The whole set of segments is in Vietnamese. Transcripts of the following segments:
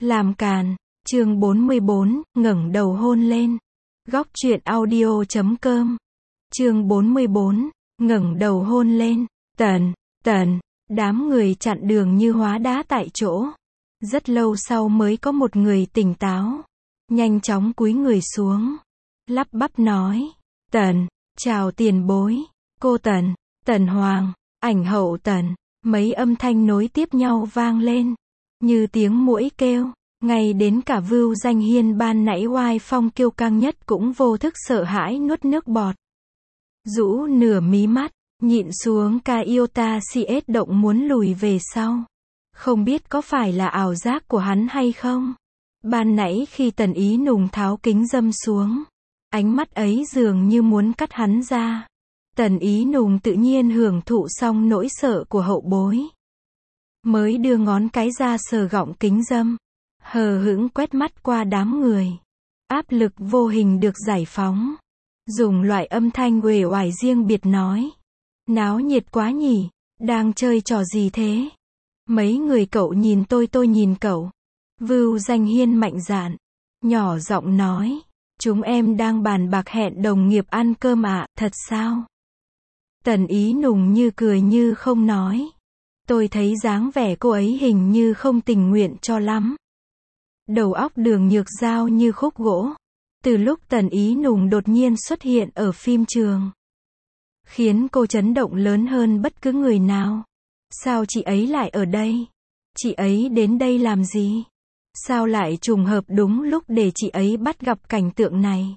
Làm càn, chương 44, ngẩng đầu hôn lên. Góc truyện audio.com. Chương 44, ngẩng đầu hôn lên. Tần, đám người chặn đường như hóa đá tại chỗ. Rất lâu sau mới có một người tỉnh táo. Nhanh chóng cúi người xuống. Lắp bắp nói. Tần, chào tiền bối. Cô Tần, Tần Hoàng, ảnh hậu Tần. Mấy âm thanh nối tiếp nhau vang lên. Như tiếng muỗi kêu. Ngay đến cả Vưu Danh Hiên ban nãy oai phong kiêu căng nhất cũng vô thức sợ hãi nuốt nước bọt. Rũ nửa mí mắt, nhịn xuống ca iota CS động muốn lùi về sau. Không biết có phải là ảo giác của hắn hay không? Ban nãy khi Tần Ý Nùng tháo kính dâm xuống, ánh mắt ấy dường như muốn cắt hắn ra. Tần Ý Nùng tự nhiên hưởng thụ xong nỗi sợ của hậu bối. Mới đưa ngón cái ra sờ gọng kính dâm. Hờ hững quét mắt qua đám người. Áp lực vô hình được giải phóng. Dùng loại âm thanh uể oải riêng biệt nói. Náo nhiệt quá nhỉ, đang chơi trò gì thế? Mấy người cậu nhìn tôi nhìn cậu. Vưu Danh Hiên mạnh dạn, nhỏ giọng nói. Chúng em đang bàn bạc hẹn đồng nghiệp ăn cơm ạ, thật sao? Tần Ý Nùng như cười như không nói. Tôi thấy dáng vẻ cô ấy hình như không tình nguyện cho lắm. Đầu óc Đường Nhược Giao như khúc gỗ. Từ lúc Tần Ý Nùng đột nhiên xuất hiện ở phim trường, khiến cô chấn động lớn hơn bất cứ người nào. Sao chị ấy lại ở đây? Chị ấy đến đây làm gì? Sao lại trùng hợp đúng lúc để chị ấy bắt gặp cảnh tượng này?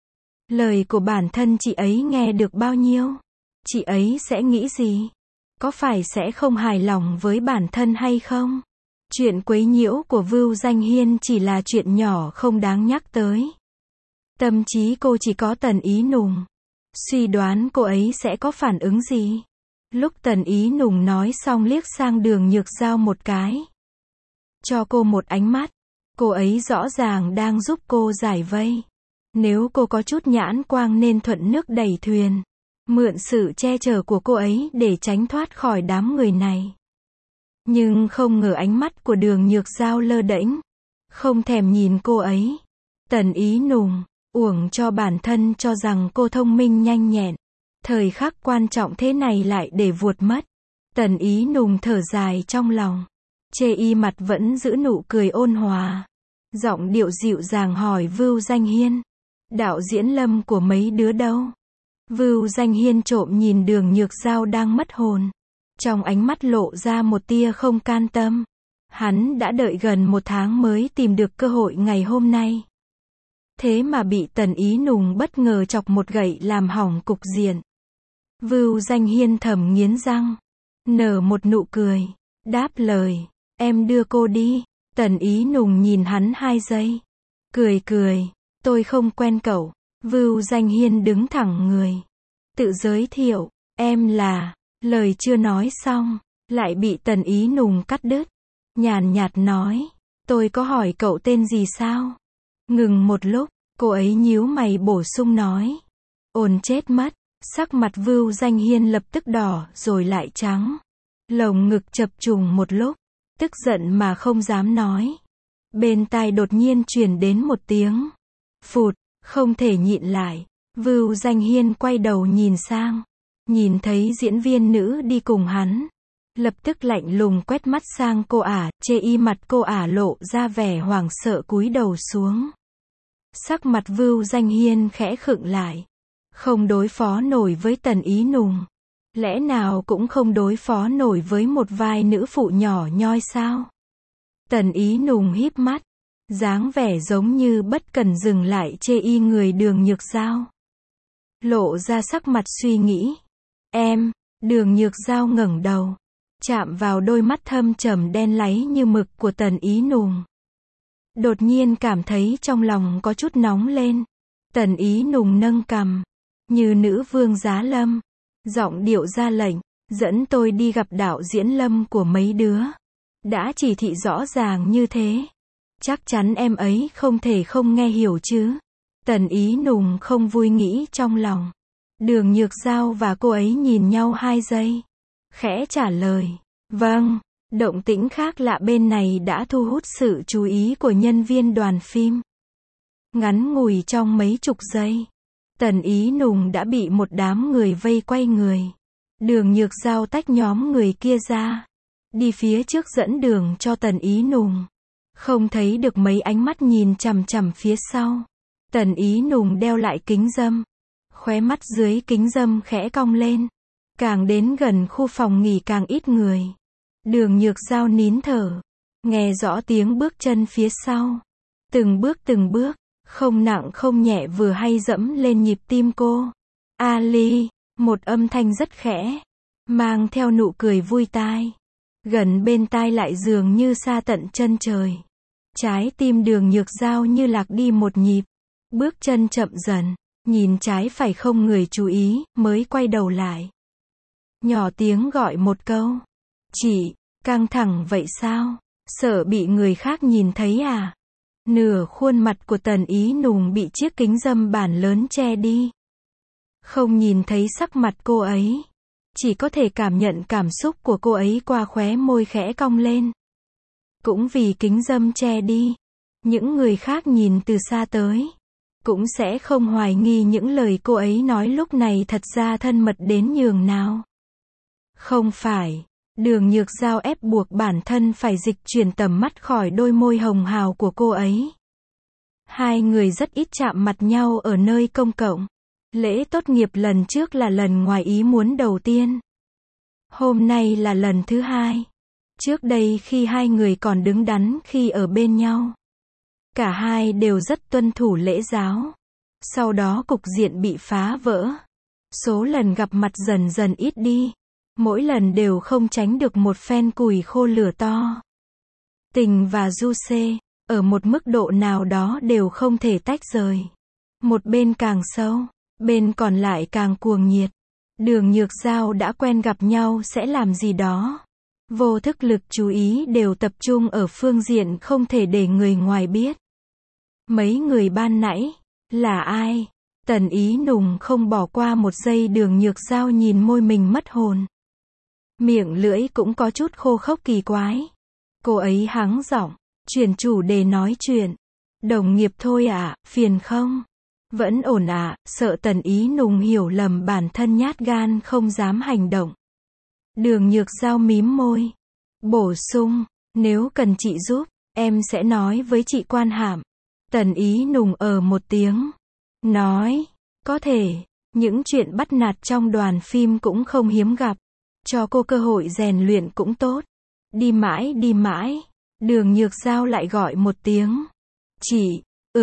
Lời của bản thân chị ấy nghe được bao nhiêu? Chị ấy sẽ nghĩ gì? Có phải sẽ không hài lòng với bản thân hay không? Chuyện quấy nhiễu của Vưu Danh Hiên chỉ là chuyện nhỏ không đáng nhắc tới. Tâm trí cô chỉ có Tần Ý Nùng. Suy đoán cô ấy sẽ có phản ứng gì? Lúc Tần Ý Nùng nói xong liếc sang Đường Nhược Giao một cái. Cho cô một ánh mắt. Cô ấy rõ ràng đang giúp cô giải vây. Nếu cô có chút nhãn quang nên thuận nước đẩy thuyền. Mượn sự che chở của cô ấy để tránh thoát khỏi đám người này. Nhưng không ngờ ánh mắt của Đường Nhược Giao lơ đễnh. Không thèm nhìn cô ấy. Tần Ý Nùng, uổng cho bản thân cho rằng cô thông minh nhanh nhẹn. Thời khắc quan trọng thế này lại để vuột mất. Tần Ý Nùng thở dài trong lòng. Chê y mặt vẫn giữ nụ cười ôn hòa. Giọng điệu dịu dàng hỏi Vưu Danh Hiên. Đạo diễn Lâm của mấy đứa đâu? Vưu Danh Hiên trộm nhìn Đường Nhược Giao đang mất hồn. Trong ánh mắt lộ ra một tia không can tâm. Hắn đã đợi gần 1 tháng mới tìm được cơ hội ngày hôm nay. Thế mà bị Tần Ý Nùng bất ngờ chọc một gậy làm hỏng cục diện. Vưu Danh Hiên thầm nghiến răng. Nở một nụ cười. Đáp lời. Em đưa cô đi. Tần Ý Nùng nhìn hắn 2 giây. Cười. Tôi không quen cậu. Vưu Danh Hiên đứng thẳng người. Tự giới thiệu. Em là... Lời chưa nói xong, lại bị Tần Ý Nùng cắt đứt. Nhàn nhạt nói, tôi có hỏi cậu tên gì sao? Ngừng một lúc, cô ấy nhíu mày bổ sung nói. Ồn chết mất, sắc mặt Vưu Danh Hiên lập tức đỏ rồi lại trắng. Lồng ngực chập trùng một lúc, tức giận mà không dám nói. Bên tai đột nhiên truyền đến một tiếng. Phụt, không thể nhịn lại. Vưu Danh Hiên quay đầu nhìn sang. Nhìn thấy diễn viên nữ đi cùng hắn. Lập tức lạnh lùng quét mắt sang cô ả, chê y mặt cô ả lộ ra vẻ hoảng sợ cúi đầu xuống. Sắc mặt Vưu Danh Hiên khẽ khựng lại. Không đối phó nổi với Tần Ý Nùng. Lẽ nào cũng không đối phó nổi với một vai nữ phụ nhỏ nhoi sao? Tần Ý Nùng híp mắt. Dáng vẻ giống như bất cần dừng lại chê y người Đường Nhược Giao. Lộ ra sắc mặt suy nghĩ. Em, Đường Nhược Giao ngẩng đầu. Chạm vào đôi mắt thâm trầm đen láy như mực của Tần Ý Nùng. Đột nhiên cảm thấy trong lòng có chút nóng lên. Tần Ý Nùng nâng cằm. Như nữ vương giá lâm. Giọng điệu ra lệnh. Dẫn tôi đi gặp đạo diễn Lâm của mấy đứa. Đã chỉ thị rõ ràng như thế. Chắc chắn em ấy không thể không nghe hiểu chứ. Tần Ý Nùng không vui nghĩ trong lòng. Đường Nhược Giao và cô ấy nhìn nhau 2 giây. Khẽ trả lời. Vâng. Động tĩnh khác lạ bên này đã thu hút sự chú ý của nhân viên đoàn phim. Ngắn ngủi trong mấy chục giây, Tần Ý Nùng đã bị một đám người vây quay người. Đường Nhược Giao tách nhóm người kia ra, đi phía trước dẫn đường cho Tần Ý Nùng. Không thấy được mấy ánh mắt nhìn chằm chằm phía sau. Tần Ý Nùng đeo lại kính râm, khóe mắt dưới kính râm khẽ cong lên. Càng đến gần khu phòng nghỉ càng ít người. Đường Nhược Giao nín thở, nghe rõ tiếng bước chân phía sau. Từng bước, không nặng không nhẹ vừa hay dẫm lên nhịp tim cô. Ali, một âm thanh rất khẽ, mang theo nụ cười vui tai. Gần bên tai lại dường như xa tận chân trời. Trái tim Đường Nhược Giao như lạc đi một nhịp. Bước chân chậm dần, nhìn trái phải không người chú ý, mới quay đầu lại. Nhỏ tiếng gọi một câu. Chị, căng thẳng vậy sao? Sợ bị người khác nhìn thấy à? Nửa khuôn mặt của Tần Ý Nùng bị chiếc kính râm bản lớn che đi. Không nhìn thấy sắc mặt cô ấy. Chỉ có thể cảm nhận cảm xúc của cô ấy qua khóe môi khẽ cong lên. Cũng vì kính râm che đi, những người khác nhìn từ xa tới cũng sẽ không hoài nghi những lời cô ấy nói lúc này thật ra thân mật đến nhường nào. Không phải, Đường Nhược Giao ép buộc bản thân phải dịch chuyển tầm mắt khỏi đôi môi hồng hào của cô ấy. Hai người rất ít chạm mặt nhau ở nơi công cộng. Lễ tốt nghiệp lần trước là lần ngoài ý muốn đầu tiên. Hôm nay là lần thứ hai. Trước đây khi hai người còn đứng đắn khi ở bên nhau, cả hai đều rất tuân thủ lễ giáo. Sau đó cục diện bị phá vỡ. Số lần gặp mặt dần dần ít đi. Mỗi lần đều không tránh được một phen củi khô lửa to. Tình và du xê, ở một mức độ nào đó đều không thể tách rời. Một bên càng sâu, bên còn lại càng cuồng nhiệt. Đường Nhược Giao đã quen gặp nhau sẽ làm gì đó. Vô thức lực chú ý đều tập trung ở phương diện không thể để người ngoài biết. Mấy người ban nãy, là ai? Tần Ý Nùng không bỏ qua một giây. Đường Nhược Giao nhìn môi mình mất hồn. Miệng lưỡi cũng có chút khô khốc kỳ quái. Cô ấy hắng giọng, chuyển chủ đề nói chuyện. Đồng nghiệp thôi ạ, phiền không? Vẫn ổn ạ, sợ Tần Ý Nùng hiểu lầm bản thân nhát gan không dám hành động. Đường Nhược Giao mím môi. Bổ sung, nếu cần chị giúp, em sẽ nói với chị Quan Hạm. Tần Ý Nùng một tiếng. Nói, có thể, những chuyện bắt nạt trong đoàn phim cũng không hiếm gặp. Cho cô cơ hội rèn luyện cũng tốt. Đi mãi. Đường Nhược Giao lại gọi một tiếng. Chị,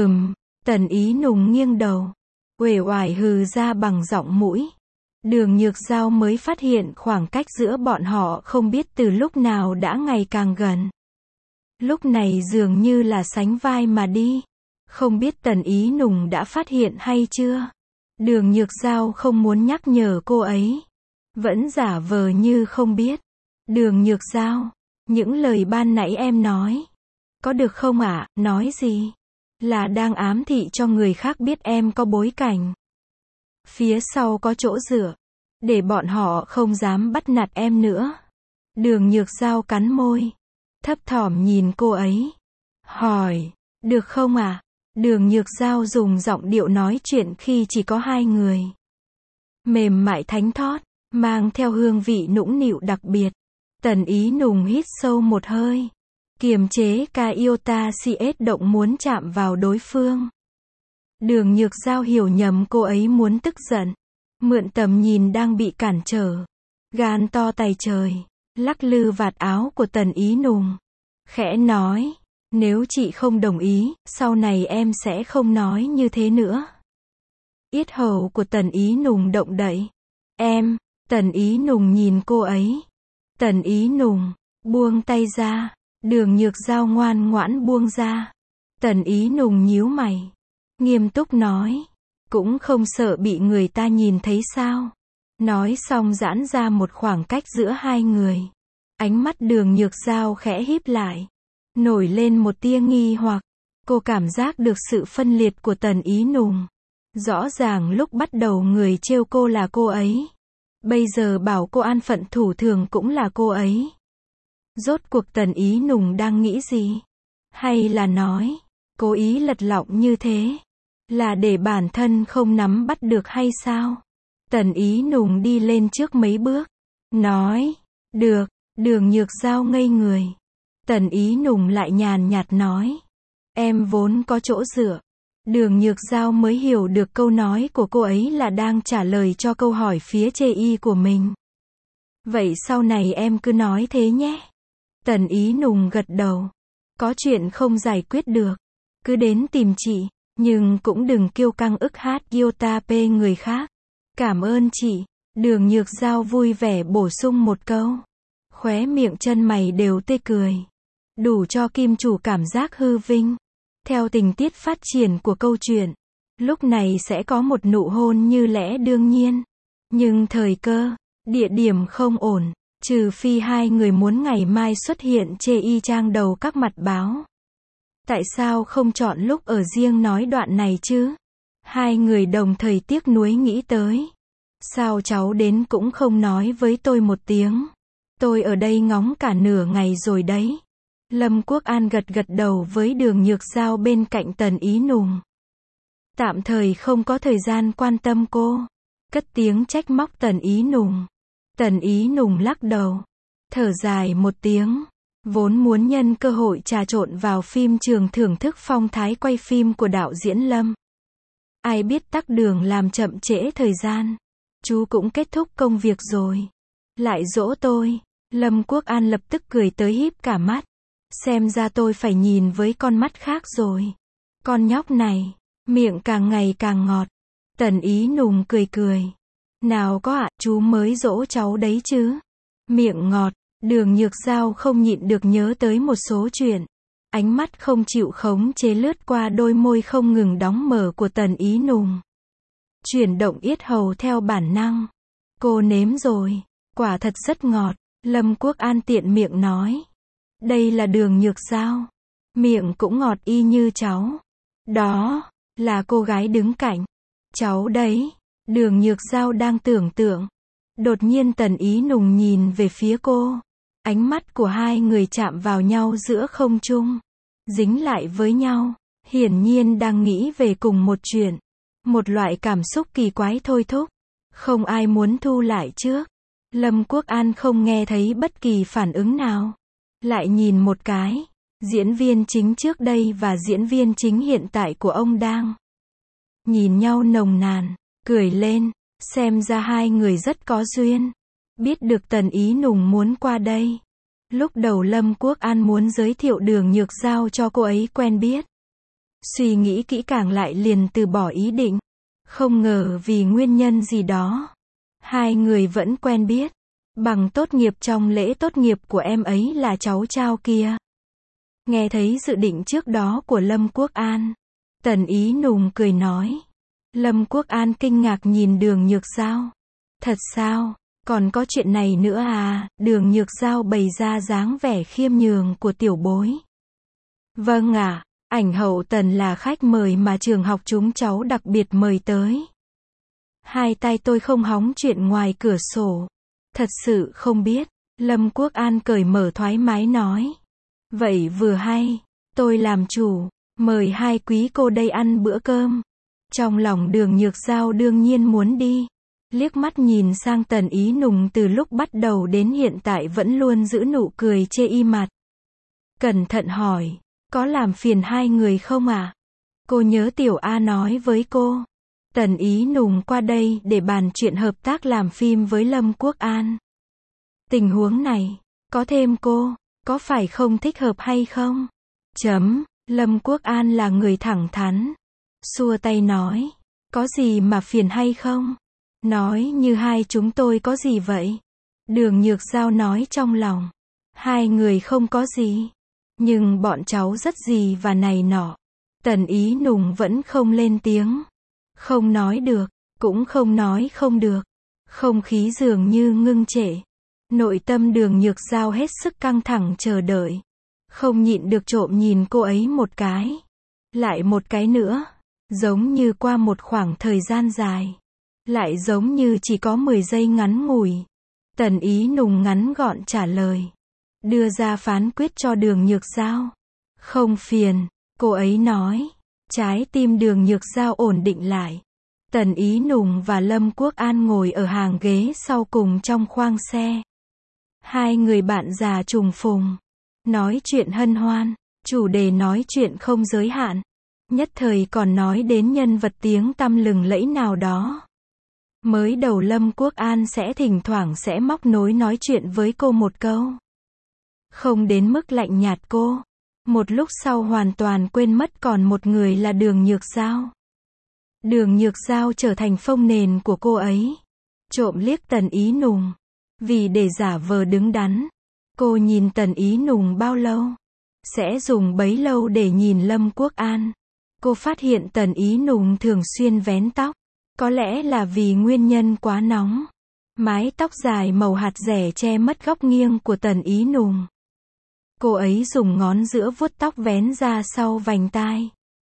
Tần Ý Nùng nghiêng đầu, uể oải hừ ra bằng giọng mũi. Đường Nhược Giao mới phát hiện khoảng cách giữa bọn họ không biết từ lúc nào đã ngày càng gần. Lúc này dường như là sánh vai mà đi. Không biết Tần Ý Nùng đã phát hiện hay chưa? Đường Nhược Giao không muốn nhắc nhở cô ấy. Vẫn giả vờ như không biết. Đường Nhược Giao, những lời ban nãy em nói. Có được không ạ? Nói gì? Là đang ám thị cho người khác biết em có bối cảnh. Phía sau có chỗ dựa. Để bọn họ không dám bắt nạt em nữa. Đường Nhược Giao cắn môi. Thấp thỏm nhìn cô ấy. Hỏi, được không ạ? Đường Nhược Giao dùng giọng điệu nói chuyện khi chỉ có hai người. Mềm mại thánh thót, mang theo hương vị nũng nịu đặc biệt. Tần Ý Nùng hít sâu một hơi. Kiềm chế cái iota CS động muốn chạm vào đối phương. Đường Nhược Giao hiểu nhầm cô ấy muốn tức giận. Mượn tầm nhìn đang bị cản trở. Gan to tày trời. Lắc lư vạt áo của Tần Ý Nùng. Khẽ nói. Nếu chị không đồng ý, sau này em sẽ không nói như thế nữa. Yết hầu của Tần Ý Nùng động đậy. Em, Tần Ý Nùng nhìn cô ấy. Tần Ý Nùng, buông tay ra. Đường Nhược Giao ngoan ngoãn buông ra. Tần Ý Nùng nhíu mày. Nghiêm túc nói. Cũng không sợ bị người ta nhìn thấy sao. Nói xong giãn ra một khoảng cách giữa hai người. Ánh mắt Đường Nhược Giao khẽ híp lại. Nổi lên một tia nghi hoặc. Cô cảm giác được sự phân liệt của Tần Ý Nùng. Rõ ràng lúc bắt đầu người trêu cô là cô ấy. Bây giờ bảo cô an phận thủ thường cũng là cô ấy. Rốt cuộc Tần Ý Nùng đang nghĩ gì? Hay là nói, cố ý lật lọng như thế, là để bản thân không nắm bắt được hay sao? Tần Ý Nùng đi lên trước mấy bước, nói, được. Đường Nhược Giao ngây người. Tần Ý Nùng lại nhàn nhạt nói, em vốn có chỗ dựa. Đường Nhược Giao mới hiểu được câu nói của cô ấy là đang trả lời cho câu hỏi phía chê y của mình. Vậy sau này em cứ nói thế nhé. Tần Ý Nùng gật đầu. Có chuyện không giải quyết được, cứ đến tìm chị, nhưng cũng đừng kiêu căng ức hát iota p người khác. Cảm ơn chị. Đường Nhược Giao vui vẻ bổ sung một câu. Khóe miệng chân mày đều tê cười. Đủ cho kim chủ cảm giác hư vinh. Theo tình tiết phát triển của câu chuyện, lúc này sẽ có một nụ hôn như lẽ đương nhiên. Nhưng thời cơ, địa điểm không ổn, trừ phi hai người muốn ngày mai xuất hiện chê y trang đầu các mặt báo. Tại sao không chọn lúc ở riêng nói đoạn này chứ? Hai người đồng thời tiếc nuối nghĩ tới. Sao cháu đến cũng không nói với tôi một tiếng? Tôi ở đây ngóng cả nửa ngày rồi đấy. Lâm Quốc An gật gật đầu với Đường Nhược Giao bên cạnh Tần Ý Nùng. Tạm thời không có thời gian quan tâm cô. Cất tiếng trách móc Tần Ý Nùng. Tần Ý Nùng lắc đầu. Thở dài một tiếng. Vốn muốn nhân cơ hội trà trộn vào phim trường thưởng thức phong thái quay phim của đạo diễn Lâm. Ai biết tắc đường làm chậm trễ thời gian. Chú cũng kết thúc công việc rồi. Lại dỗ tôi. Lâm Quốc An lập tức cười tới híp cả mắt. Xem ra tôi phải nhìn với con mắt khác rồi. Con nhóc này, miệng càng ngày càng ngọt. Tần Ý Nùng cười cười. Nào có ạ, chú mới dỗ cháu đấy chứ. Miệng ngọt, Đường Nhược Giao không nhịn được nhớ tới một số chuyện. Ánh mắt không chịu khống chế lướt qua đôi môi không ngừng đóng mở của Tần Ý Nùng. Chuyển động yết hầu theo bản năng. Cô nếm rồi, quả thật rất ngọt. Lâm Quốc An tiện miệng nói. Đây là Đường Nhược Giao. Miệng cũng ngọt y như cháu. Đó, là cô gái đứng cạnh. Cháu đấy. Đường Nhược Giao đang tưởng tượng. Đột nhiên Tần Ý Nùng nhìn về phía cô. Ánh mắt của hai người chạm vào nhau giữa không trung. Dính lại với nhau. Hiển nhiên đang nghĩ về cùng một chuyện. Một loại cảm xúc kỳ quái thôi thúc. Không ai muốn thu lại trước. Lâm Quốc An không nghe thấy bất kỳ phản ứng nào. Lại nhìn một cái. Diễn viên chính trước đây và diễn viên chính hiện tại của ông đang nhìn nhau nồng nàn, cười lên. Xem ra hai người rất có duyên. Biết được Tần Ý Nùng muốn qua đây. Lúc đầu Lâm Quốc An muốn giới thiệu Đường Nhược Giao cho cô ấy quen biết. Suy nghĩ kỹ càng lại liền từ bỏ ý định. Không ngờ vì nguyên nhân gì đó. Hai người vẫn quen biết. Bằng tốt nghiệp trong lễ tốt nghiệp của em ấy là cháu Trao kia. Nghe thấy dự định trước đó của Lâm Quốc An. Tần Ý Nùng cười nói. Lâm Quốc An kinh ngạc nhìn Đường Nhược Giao. Thật sao? Còn có chuyện này nữa à? Đường Nhược Giao bày ra dáng vẻ khiêm nhường của tiểu bối. Vâng ạ, ảnh hậu Tần là khách mời mà trường học chúng cháu đặc biệt mời tới. Hai tay tôi không hóng chuyện ngoài cửa sổ. Thật sự không biết. Lâm Quốc An cởi mở thoải mái nói. Vậy vừa hay. Tôi làm chủ. Mời hai quý cô đây ăn bữa cơm. Trong lòng Đường Nhược Giao đương nhiên muốn đi. Liếc mắt nhìn sang Tần Ý Nùng từ lúc bắt đầu đến hiện tại vẫn luôn giữ nụ cười chê y mặt. Cẩn thận hỏi. Có làm phiền hai người không à? Cô nhớ Tiểu A nói với cô. Tần Ý Nùng qua đây để bàn chuyện hợp tác làm phim với Lâm Quốc An. Tình huống này, có thêm cô, có phải không thích hợp hay không? Lâm Quốc An là người thẳng thắn. Xua tay nói. Có gì mà phiền hay không? Nói như hai chúng tôi có gì vậy? Đường Nhược Giao nói trong lòng. Hai người không có gì. Nhưng bọn cháu rất gì và này nọ. Tần Ý Nùng vẫn không lên tiếng. Không nói được, cũng không nói không được. Không khí dường như ngưng trệ. Nội tâm Đường Nhược Giao hết sức căng thẳng chờ đợi. Không nhịn được trộm nhìn cô ấy một cái. Lại một cái nữa. Giống như qua một khoảng thời gian dài. Lại giống như chỉ có 10 giây ngắn ngủi. Tần Ý Nùng ngắn gọn trả lời. đưa ra phán quyết cho Đường Nhược Giao. Không phiền, cô ấy nói. Trái tim Đường Nhược Giao ổn định lại. Tần Ý Nùng và Lâm Quốc An ngồi ở hàng ghế sau cùng trong khoang xe. Hai người bạn già trùng phùng. Nói chuyện hân hoan. Chủ đề nói chuyện không giới hạn. Nhất thời còn nói đến nhân vật tiếng tăm lừng lẫy nào đó. Mới đầu Lâm Quốc An sẽ thỉnh thoảng sẽ móc nối nói chuyện với cô một câu. Không đến mức lạnh nhạt cô. Một lúc sau hoàn toàn quên mất còn một người là Đường Nhược Giao. Đường Nhược Giao trở thành phông nền của cô ấy. Trộm liếc Tần Ý Nùng. Vì để giả vờ đứng đắn, cô nhìn Tần Ý Nùng bao lâu? Sẽ dùng bấy lâu để nhìn Lâm Quốc An. Cô phát hiện Tần Ý Nùng thường xuyên vén tóc. Có lẽ là vì nguyên nhân quá nóng. Mái tóc dài màu hạt dẻ che mất góc nghiêng của Tần Ý Nùng. Cô ấy dùng ngón giữa vuốt tóc vén ra sau vành tai.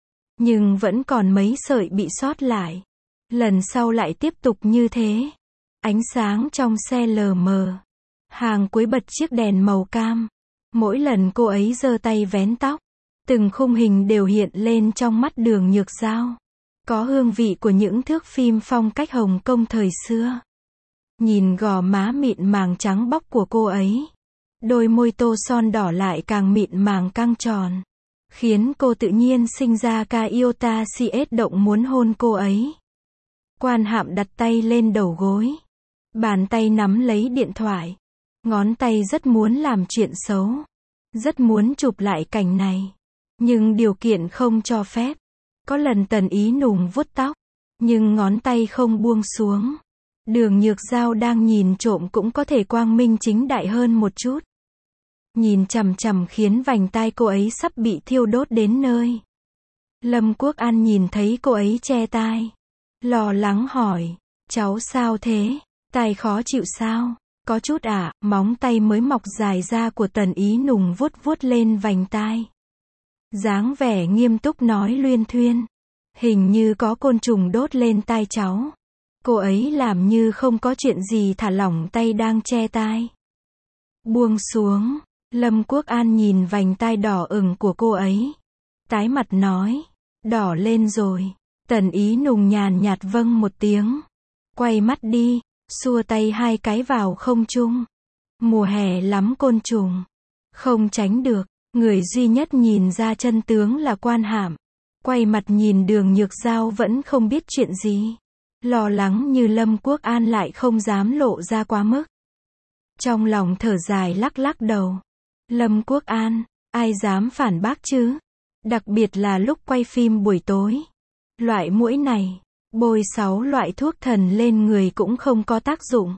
Nhưng vẫn còn mấy sợi bị sót lại. Lần sau lại tiếp tục như thế. Ánh sáng trong xe lờ mờ. Hàng cuối bật chiếc đèn màu cam. Mỗi lần cô ấy giơ tay vén tóc, từng khung hình đều hiện lên trong mắt Đường Nhược Giao. Có hương vị của những thước phim phong cách Hồng Kông thời xưa. Nhìn gò má mịn màng trắng bóc của cô ấy. Đôi môi tô son đỏ lại càng mịn màng căng tròn. Khiến cô tự nhiên sinh ra ca iota CS động muốn hôn cô ấy. Quan Hạm đặt tay lên đầu gối. Bàn tay nắm lấy điện thoại. Ngón tay rất muốn làm chuyện xấu. Rất muốn chụp lại cảnh này. Nhưng điều kiện không cho phép. Có lần Tần Ý Nùng vuốt tóc. Nhưng ngón tay không buông xuống. Đường Nhược Giao đang nhìn trộm cũng có thể quang minh chính đại hơn một chút. Nhìn chằm chằm khiến vành tai cô ấy sắp bị thiêu đốt đến nơi. Lâm Quốc An nhìn thấy cô ấy che tai. Lo lắng hỏi. Cháu sao thế? Tai khó chịu sao? Có chút ạ, móng tay mới mọc dài ra của Tần Ý Nùng vuốt vuốt lên vành tai. Dáng vẻ nghiêm túc nói luyên thuyên. Hình như có côn trùng đốt lên tai cháu. Cô ấy làm như không có chuyện gì thả lỏng tay đang che tai. Buông xuống. Lâm Quốc An nhìn vành tai đỏ ửng của cô ấy. Tái mặt nói. Đỏ lên rồi. Tần Ý Nùng nhàn nhạt vâng một tiếng. Quay mắt đi. Xua tay hai cái vào không trung. Mùa hè lắm côn trùng. Không tránh được. Người duy nhất nhìn ra chân tướng là Quan Hạm. Quay mặt nhìn Đường Nhược Giao vẫn không biết chuyện gì. Lo lắng như Lâm Quốc An lại không dám lộ ra quá mức. Trong lòng thở dài lắc lắc đầu. Lâm Quốc An, ai dám phản bác chứ? Đặc biệt là lúc quay phim buổi tối. Loại muỗi này, bôi 6 loại thuốc thần lên người cũng không có tác dụng.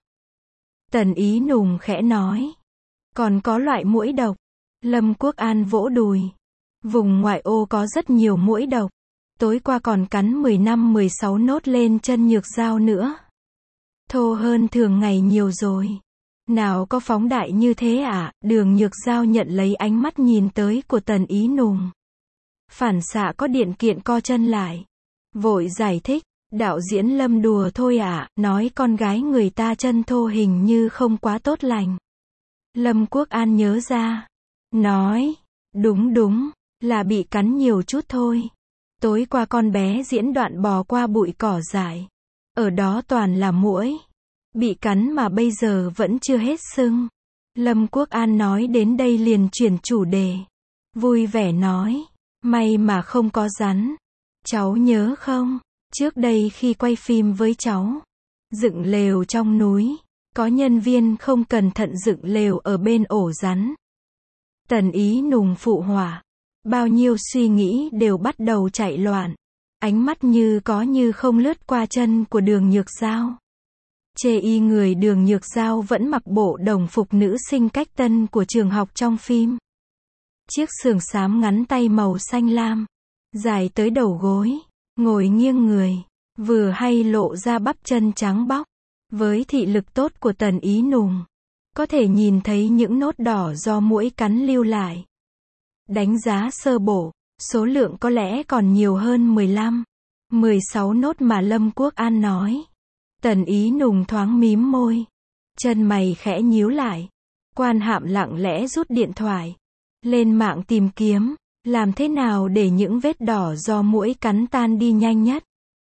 Tần Ý Nùng khẽ nói. Còn có loại muỗi độc. Lâm Quốc An vỗ đùi. Vùng ngoại ô có rất nhiều muỗi độc. Tối qua còn cắn 15-16 nốt lên chân Nhược Giao nữa. Thô hơn thường ngày nhiều rồi. Nào có phóng đại như thế à? Đường Nhược Giao nhận lấy ánh mắt nhìn tới của Tần Ý Nùng. Phản xạ có điện kiện co chân lại. Vội giải thích. Đạo diễn Lâm đùa thôi ạ, nói con gái người ta chân thô hình như không quá tốt lành. Lâm Quốc An nhớ ra. Nói. Đúng, là bị cắn nhiều chút thôi. Tối qua con bé diễn đoạn bò qua bụi cỏ dại. Ở đó toàn là muỗi. Bị cắn mà bây giờ vẫn chưa hết sưng. Lâm Quốc An nói đến đây liền chuyển chủ đề. Vui vẻ nói. May mà không có rắn. Cháu nhớ không? Trước đây khi quay phim với cháu. Dựng lều trong núi. Có nhân viên không cẩn thận dựng lều ở bên ổ rắn. Tần Ý Nùng phụ họa. Bao nhiêu suy nghĩ đều bắt đầu chạy loạn. Ánh mắt như có như không lướt qua chân của Đường Nhược Giao. Chê y người Đường Nhược Giao vẫn mặc bộ đồng phục nữ sinh cách tân của trường học trong phim. Chiếc sườn xám ngắn tay màu xanh lam. Dài tới đầu gối. Ngồi nghiêng người. Vừa hay lộ ra bắp chân trắng bóc. Với thị lực tốt của Tần Ý Nùng. Có thể nhìn thấy những nốt đỏ do muỗi cắn lưu lại. Đánh giá sơ bộ, số lượng có lẽ còn nhiều hơn 15-16 nốt mà Lâm Quốc An nói. Tần Ý Nùng thoáng mím môi. Chân mày khẽ nhíu lại. Quan Hạm lặng lẽ rút điện thoại. Lên mạng tìm kiếm, làm thế nào để những vết đỏ do muỗi cắn tan đi nhanh nhất.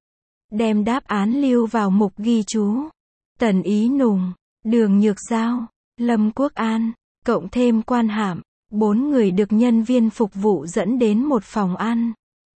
Đem đáp án lưu vào mục ghi chú. Tần Ý Nùng, Đường Nhược Giao, Lâm Quốc An, cộng thêm Quan Hạm, 4 người được nhân viên phục vụ dẫn đến một phòng ăn.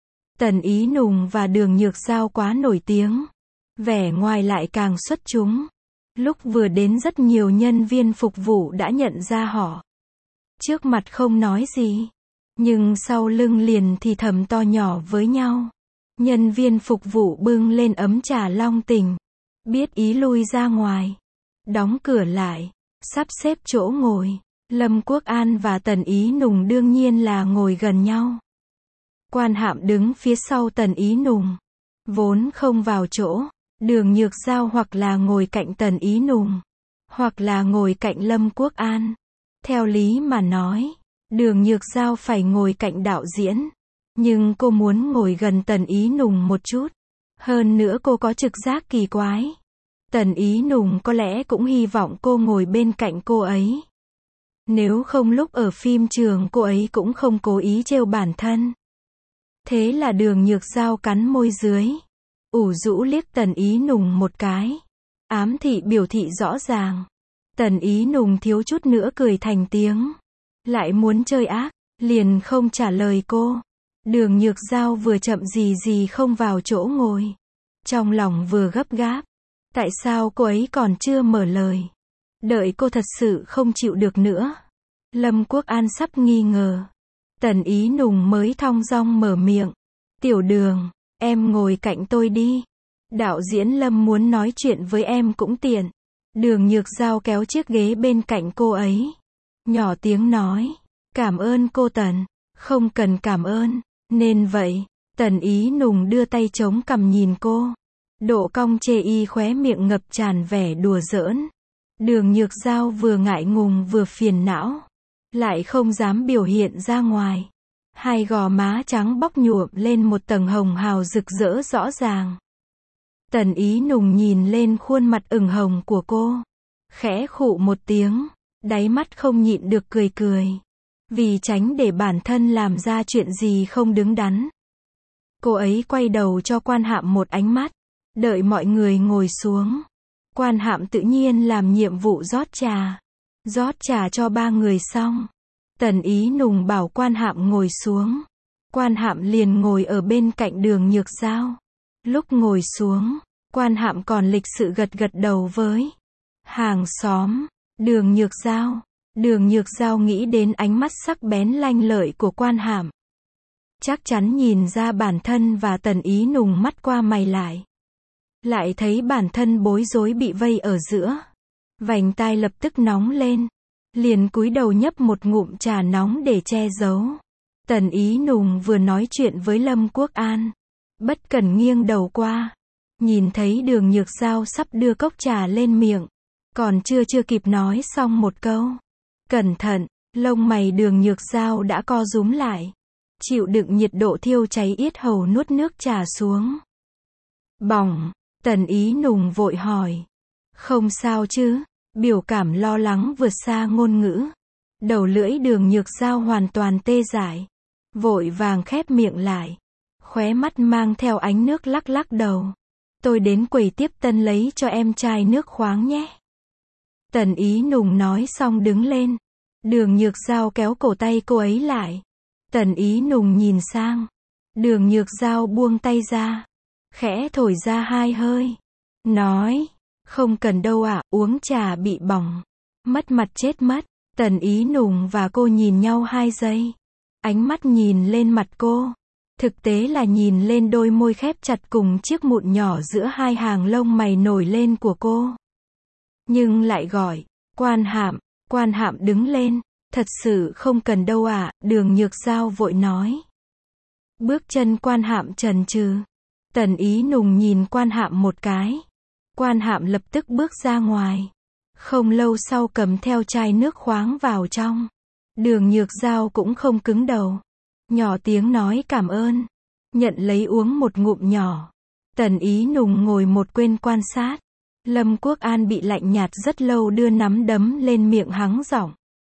Tần Ý Nùng và Đường Nhược Giao quá nổi tiếng, vẻ ngoài lại càng xuất chúng. Lúc vừa đến rất nhiều nhân viên phục vụ đã nhận ra họ. Trước mặt không nói gì, nhưng sau lưng liền thì thầm to nhỏ với nhau. Nhân viên phục vụ bưng lên ấm trà Long Tình, biết ý lui ra ngoài, đóng cửa lại, sắp xếp chỗ ngồi. Lâm Quốc An và Tần Ý Nùng đương nhiên là ngồi gần nhau. Quan Hạm đứng phía sau Tần Ý Nùng, vốn không vào chỗ. Đường Nhược Giao hoặc là ngồi cạnh Tần Ý Nùng, hoặc là ngồi cạnh Lâm Quốc An. Theo lý mà nói, Đường Nhược Giao phải ngồi cạnh đạo diễn, nhưng cô muốn ngồi gần Tần Ý Nùng một chút. Hơn nữa cô có trực giác kỳ quái. Tần Ý Nùng có lẽ cũng hy vọng cô ngồi bên cạnh cô ấy. Nếu không lúc ở phim trường cô ấy cũng không cố ý trêu bản thân. Thế là Đường Nhược Giao cắn môi dưới, ủ rũ liếc Tần Ý Nùng một cái, ám thị biểu thị rõ ràng. Tần Ý Nùng thiếu chút nữa cười thành tiếng, lại muốn chơi ác, liền không trả lời cô. Đường Nhược Giao vừa chậm gì không vào chỗ ngồi, trong lòng vừa gấp gáp. Tại sao cô ấy còn chưa mở lời? Đợi cô thật sự không chịu được nữa. Lâm Quốc An sắp nghi ngờ. Tần Ý Nùng mới thong dong mở miệng. Tiểu Đường, em ngồi cạnh tôi đi. Đạo diễn Lâm muốn nói chuyện với em cũng tiện. Đường Nhược Giao kéo chiếc ghế bên cạnh cô ấy, nhỏ tiếng nói. Cảm ơn cô Tần. Không cần cảm ơn. Nên vậy. Tần Ý Nùng đưa tay chống cằm nhìn cô. Độ cong chê y khóe miệng ngập tràn vẻ đùa giỡn. Đường Nhược Giao vừa ngại ngùng vừa phiền não, lại không dám biểu hiện ra ngoài. Hai gò má trắng bóc nhuộm lên một tầng hồng hào rực rỡ rõ ràng. Tần Ý Nùng nhìn lên khuôn mặt ửng hồng của cô, khẽ khụ một tiếng, đáy mắt không nhịn được cười cười. Vì tránh để bản thân làm ra chuyện gì không đứng đắn, cô ấy quay đầu cho Quan Hạm một ánh mắt. Đợi mọi người ngồi xuống, Quan Hạm tự nhiên làm nhiệm vụ rót trà. Rót trà cho 3 người xong, Tần Ý Nùng bảo Quan Hạm ngồi xuống. Quan Hạm liền ngồi ở bên cạnh Đường Nhược Giao. Lúc ngồi xuống, Quan Hạm còn lịch sự gật gật đầu với hàng xóm. Đường Nhược Giao. Đường Nhược Giao nghĩ đến ánh mắt sắc bén lanh lợi của Quan Hạm, chắc chắn nhìn ra bản thân và Tần Ý Nùng mắt qua mày lại. Lại thấy bản thân bối rối bị vây ở giữa, vành tai lập tức nóng lên, liền cúi đầu nhấp một ngụm trà nóng để che giấu. Tần Ý Nùng vừa nói chuyện với Lâm Quốc An, bất cẩn nghiêng đầu qua, nhìn thấy Đường Nhược Giao sắp đưa cốc trà lên miệng, còn chưa kịp nói xong một câu, cẩn thận, lông mày Đường Nhược Giao đã co rúm lại, chịu đựng nhiệt độ thiêu cháy yết hầu nuốt nước trà xuống. Bỏng. Tần Ý Nùng vội hỏi. Không sao chứ? Biểu cảm lo lắng vượt xa ngôn ngữ. Đầu lưỡi Đường Nhược Giao hoàn toàn tê dại, vội vàng khép miệng lại, khóe mắt mang theo ánh nước lắc lắc đầu. Tôi đến quầy tiếp tân lấy cho em chai nước khoáng nhé. Tần Ý Nùng nói xong đứng lên. Đường Nhược Giao kéo cổ tay cô ấy lại. Tần Ý Nùng nhìn sang. Đường Nhược Giao buông tay ra, khẽ thổi ra 2 hơi, nói, không cần đâu ạ, uống trà bị bỏng, mất mặt chết mất. Tần Ý Nùng và cô nhìn nhau 2 giây, ánh mắt nhìn lên mặt cô, thực tế là nhìn lên đôi môi khép chặt cùng chiếc mụn nhỏ giữa 2 hàng lông mày nổi lên của cô. Nhưng lại gọi, Quan Hạm. Quan Hạm đứng lên, thật sự không cần đâu ạ, Đường Nhược Giao vội nói. Bước chân Quan Hạm chần chừ. Tần Ý Nùng nhìn Quan Hạm một cái. Quan Hạm lập tức bước ra ngoài. Không lâu sau cầm theo chai nước khoáng vào trong. Đường Nhược Giao cũng không cứng đầu, nhỏ tiếng nói cảm ơn, nhận lấy uống một ngụm nhỏ. Tần Ý Nùng ngồi một bên quan sát. Lâm Quốc An bị lạnh nhạt rất lâu đưa nắm đấm lên miệng hắng giọng.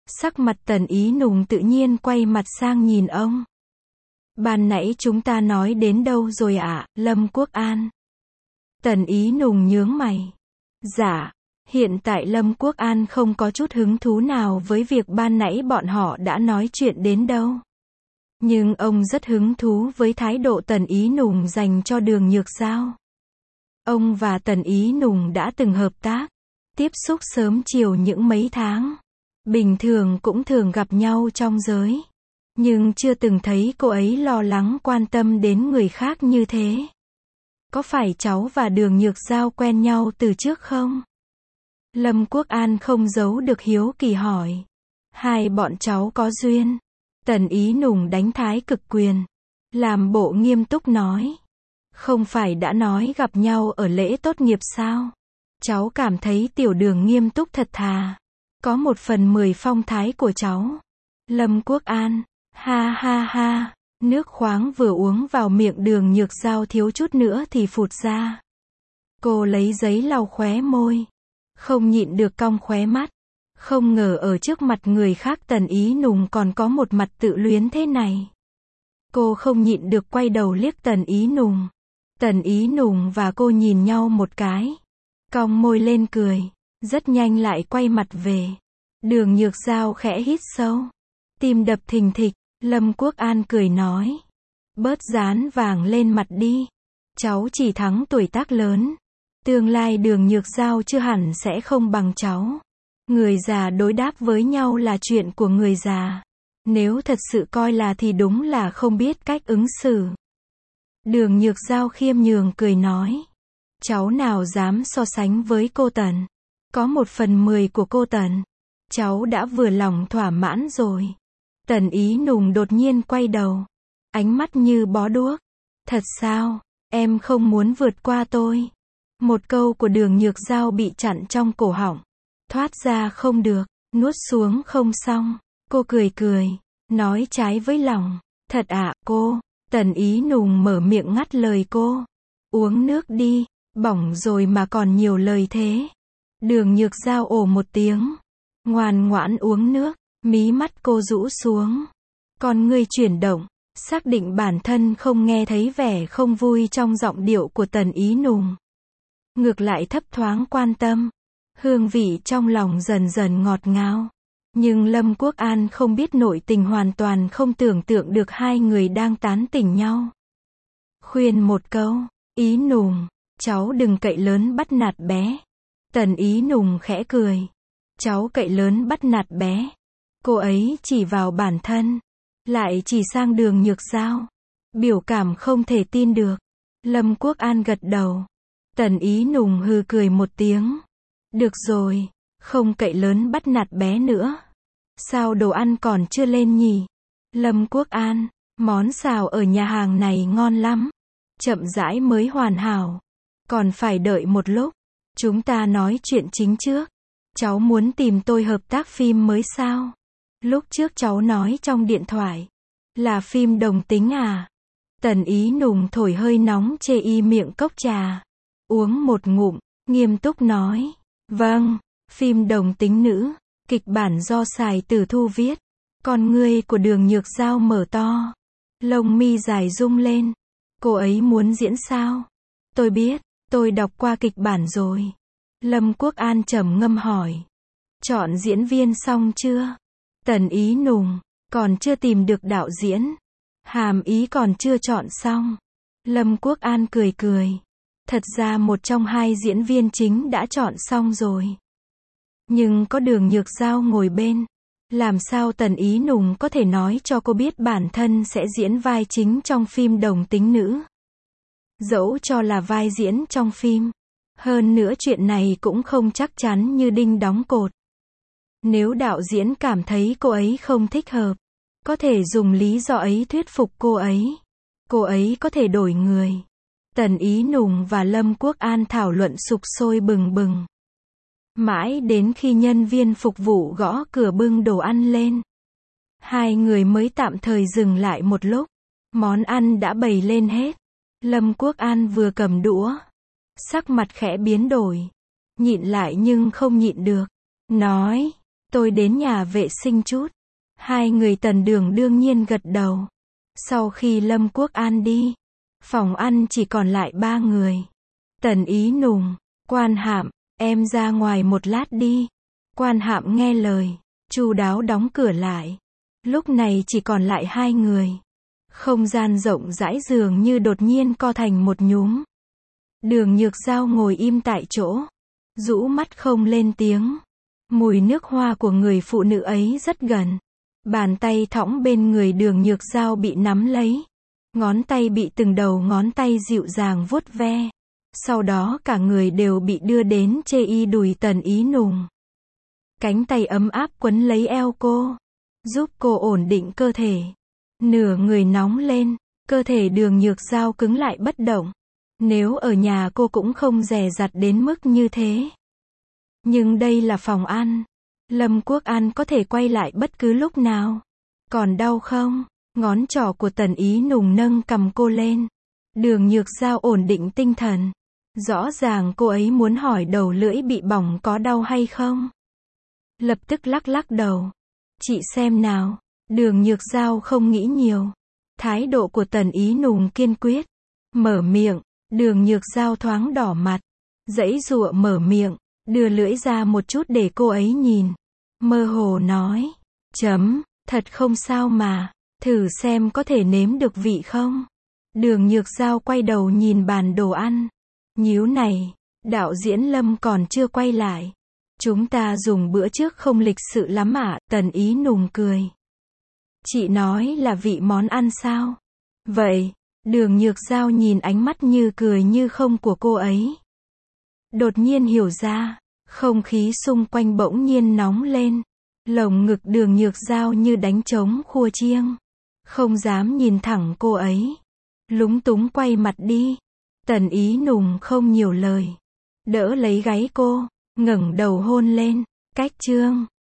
Sắc mặt Tần Ý Nùng tự nhiên quay mặt sang nhìn ông. Ban nãy chúng ta nói đến đâu rồi ạ, Lâm Quốc An? Tần Ý Nùng nhướng mày. Dạ, hiện tại Lâm Quốc An không có chút hứng thú nào với việc ban nãy bọn họ đã nói chuyện đến đâu. Nhưng ông rất hứng thú với thái độ Tần Ý Nùng dành cho Đường Nhược Giao. Ông và Tần Ý Nùng đã từng hợp tác, tiếp xúc sớm chiều những mấy tháng. Bình thường cũng thường gặp nhau trong giới. Nhưng chưa từng thấy cô ấy lo lắng quan tâm đến người khác như thế. Có phải cháu và Đường Nhược Giao quen nhau từ trước không? Lâm Quốc An không giấu được hiếu kỳ hỏi. Hai bọn cháu có duyên. Tần Ý Nùng đánh thái cực quyền. Làm bộ nghiêm túc nói. Không phải đã nói gặp nhau ở lễ tốt nghiệp sao? Cháu cảm thấy Tiểu Đường nghiêm túc thật thà. Có 1/10 phong thái của cháu. Lâm Quốc An. Ha ha ha. Nước khoáng vừa uống vào miệng Đường Nhược Giao thiếu chút nữa thì phụt ra. Cô lấy giấy lau khóe môi. Không nhịn được cong khóe mắt. Không ngờ ở trước mặt người khác Tần Ý Nùng còn có một mặt tự luyến thế này. Cô không nhịn được quay đầu liếc Tần Ý Nùng. Tần Ý Nùng và cô nhìn nhau một cái. Cong môi lên cười. Rất nhanh lại quay mặt về. Đường Nhược Giao khẽ hít sâu. Tim đập thình thịch. Lâm Quốc An cười nói. Bớt dán vàng lên mặt đi. Cháu chỉ thắng tuổi tác lớn. Tương lai Đường Nhược Giao chưa hẳn sẽ không bằng cháu. Người già đối đáp với nhau là chuyện của người già. Nếu thật sự coi là thì đúng là không biết cách ứng xử. Đường Nhược Giao khiêm nhường cười nói. Cháu nào dám so sánh với cô Tần. Có 1/10 của cô Tần. Cháu đã vừa lòng thỏa mãn rồi. Tần Ý Nùng đột nhiên quay đầu. Ánh mắt như bó đuốc. Thật sao, em không muốn vượt qua tôi? Một câu của Đường Nhược Giao bị chặn trong cổ họng. Thoát ra không được, nuốt xuống không xong. Cô cười cười, nói trái với lòng. Thật ạ, cô. Tần Ý Nùng mở miệng ngắt lời cô. Uống nước đi, bỏng rồi mà còn nhiều lời thế. Đường Nhược Giao ồ một tiếng. Ngoan ngoãn uống nước. Mí mắt cô rũ xuống. Con ngươi chuyển động, xác định bản thân không nghe thấy vẻ không vui trong giọng điệu của Tần Ý Nùng. Ngược lại thấp thoáng quan tâm. Hương vị trong lòng dần dần ngọt ngào. Nhưng Lâm Quốc An không biết nội tình, hoàn toàn không tưởng tượng được hai người đang tán tỉnh nhau. Khuyên một câu. Ý Nùng, cháu đừng cậy lớn bắt nạt bé. Tần Ý Nùng khẽ cười. Cháu cậy lớn bắt nạt bé. Cô ấy chỉ vào bản thân, lại chỉ sang Đường Nhược Giao. Biểu cảm không thể tin được. Lâm Quốc An gật đầu. Tần Ý Nùng hừ cười một tiếng. Được rồi, không cậy lớn bắt nạt bé nữa. Sao đồ ăn còn chưa lên nhỉ? Lâm Quốc An, món xào ở nhà hàng này ngon lắm. Chậm rãi mới hoàn hảo. Còn phải đợi một lúc. Chúng ta nói chuyện chính trước. Cháu muốn tìm tôi hợp tác phim mới sao? Lúc trước cháu nói trong điện thoại. Là phim đồng tính à? Tần Ý Nùng thổi hơi nóng chê y miệng cốc trà. Uống một ngụm, nghiêm túc nói. Vâng, phim đồng tính nữ. Kịch bản do Sài Tử Thu viết. Con ngươi của Đường Nhược Giao mở to. Lông mi dài rung lên. Cô ấy muốn diễn sao? Tôi biết, tôi đọc qua kịch bản rồi. Lâm Quốc An trầm ngâm hỏi. Chọn diễn viên xong chưa? Tần Ý Nùng, còn chưa tìm được đạo diễn. Hàm ý còn chưa chọn xong. Lâm Quốc An cười cười. Thật ra một trong hai diễn viên chính đã chọn xong rồi. Nhưng có Đường Nhược Giao ngồi bên. Làm sao Tần Ý Nùng có thể nói cho cô biết bản thân sẽ diễn vai chính trong phim đồng tính nữ? Dẫu cho là vai diễn trong phim. Hơn nữa chuyện này cũng không chắc chắn như đinh đóng cột. Nếu đạo diễn cảm thấy cô ấy không thích hợp, có thể dùng lý do ấy thuyết phục cô ấy. Cô ấy có thể đổi người. Tần Ý Nùng và Lâm Quốc An thảo luận sục sôi bừng bừng. Mãi đến khi nhân viên phục vụ gõ cửa bưng đồ ăn lên. Hai người mới tạm thời dừng lại một lúc. Món ăn đã bày lên hết. Lâm Quốc An vừa cầm đũa. Sắc mặt khẽ biến đổi. Nhịn lại nhưng không nhịn được. Nói, tôi đến nhà vệ sinh chút. Hai người Tần Đường đương nhiên gật đầu. Sau khi Lâm Quốc An đi, phòng ăn chỉ còn lại 3 người. Tần Ý Nùng, Quan Hạm, em ra ngoài một lát đi. Quan Hạm nghe lời, chu đáo đóng cửa lại. Lúc này chỉ còn lại 2 người. Không gian rộng rãi dường như đột nhiên co thành một nhúm. Đường Nhược Giao ngồi im tại chỗ, rũ mắt không lên tiếng. Mùi nước hoa của người phụ nữ ấy rất gần. Bàn tay thõng bên người Đường Nhược Giao bị nắm lấy. Ngón tay bị từng đầu ngón tay dịu dàng vuốt ve. Sau đó cả người đều bị đưa đến chê y đùi Tần Ý Nùng. Cánh tay ấm áp quấn lấy eo cô, giúp cô ổn định cơ thể. Nửa người nóng lên, cơ thể Đường Nhược Giao cứng lại bất động. Nếu ở nhà cô cũng không dè dặt đến mức như thế. Nhưng đây là phòng ăn. Lâm Quốc An có thể quay lại bất cứ lúc nào. Còn đau không? Ngón trỏ của Tần Ý Nùng nâng cầm cô lên. Đường Nhược Giao ổn định tinh thần. Rõ ràng cô ấy muốn hỏi đầu lưỡi bị bỏng có đau hay không. Lập tức lắc lắc đầu. Chị xem nào. Đường Nhược Giao không nghĩ nhiều. Thái độ của Tần Ý Nùng kiên quyết. Mở miệng. Đường Nhược Giao thoáng đỏ mặt. Giãy giụa mở miệng. Đưa lưỡi ra một chút để cô ấy nhìn. Mơ hồ nói. Thật không sao mà. Thử xem có thể nếm được vị không. Đường Nhược Giao quay đầu nhìn bàn đồ ăn. Nhíu này. Đạo diễn Lâm còn chưa quay lại. Chúng ta dùng bữa trước không lịch sự lắm ạ. Tần Ý Nùng cười. Chị nói là vị món ăn sao? Vậy. Đường Nhược Giao nhìn ánh mắt như cười như không của cô ấy. Đột nhiên hiểu ra. Không khí xung quanh bỗng nhiên nóng lên. Lồng ngực Đường Nhược Giao như đánh trống khua chiêng. Không dám nhìn thẳng cô ấy. Lúng túng quay mặt đi. Tần Ý Nùng không nhiều lời. Đỡ lấy gáy cô. Ngẩng đầu hôn lên. Cách chương.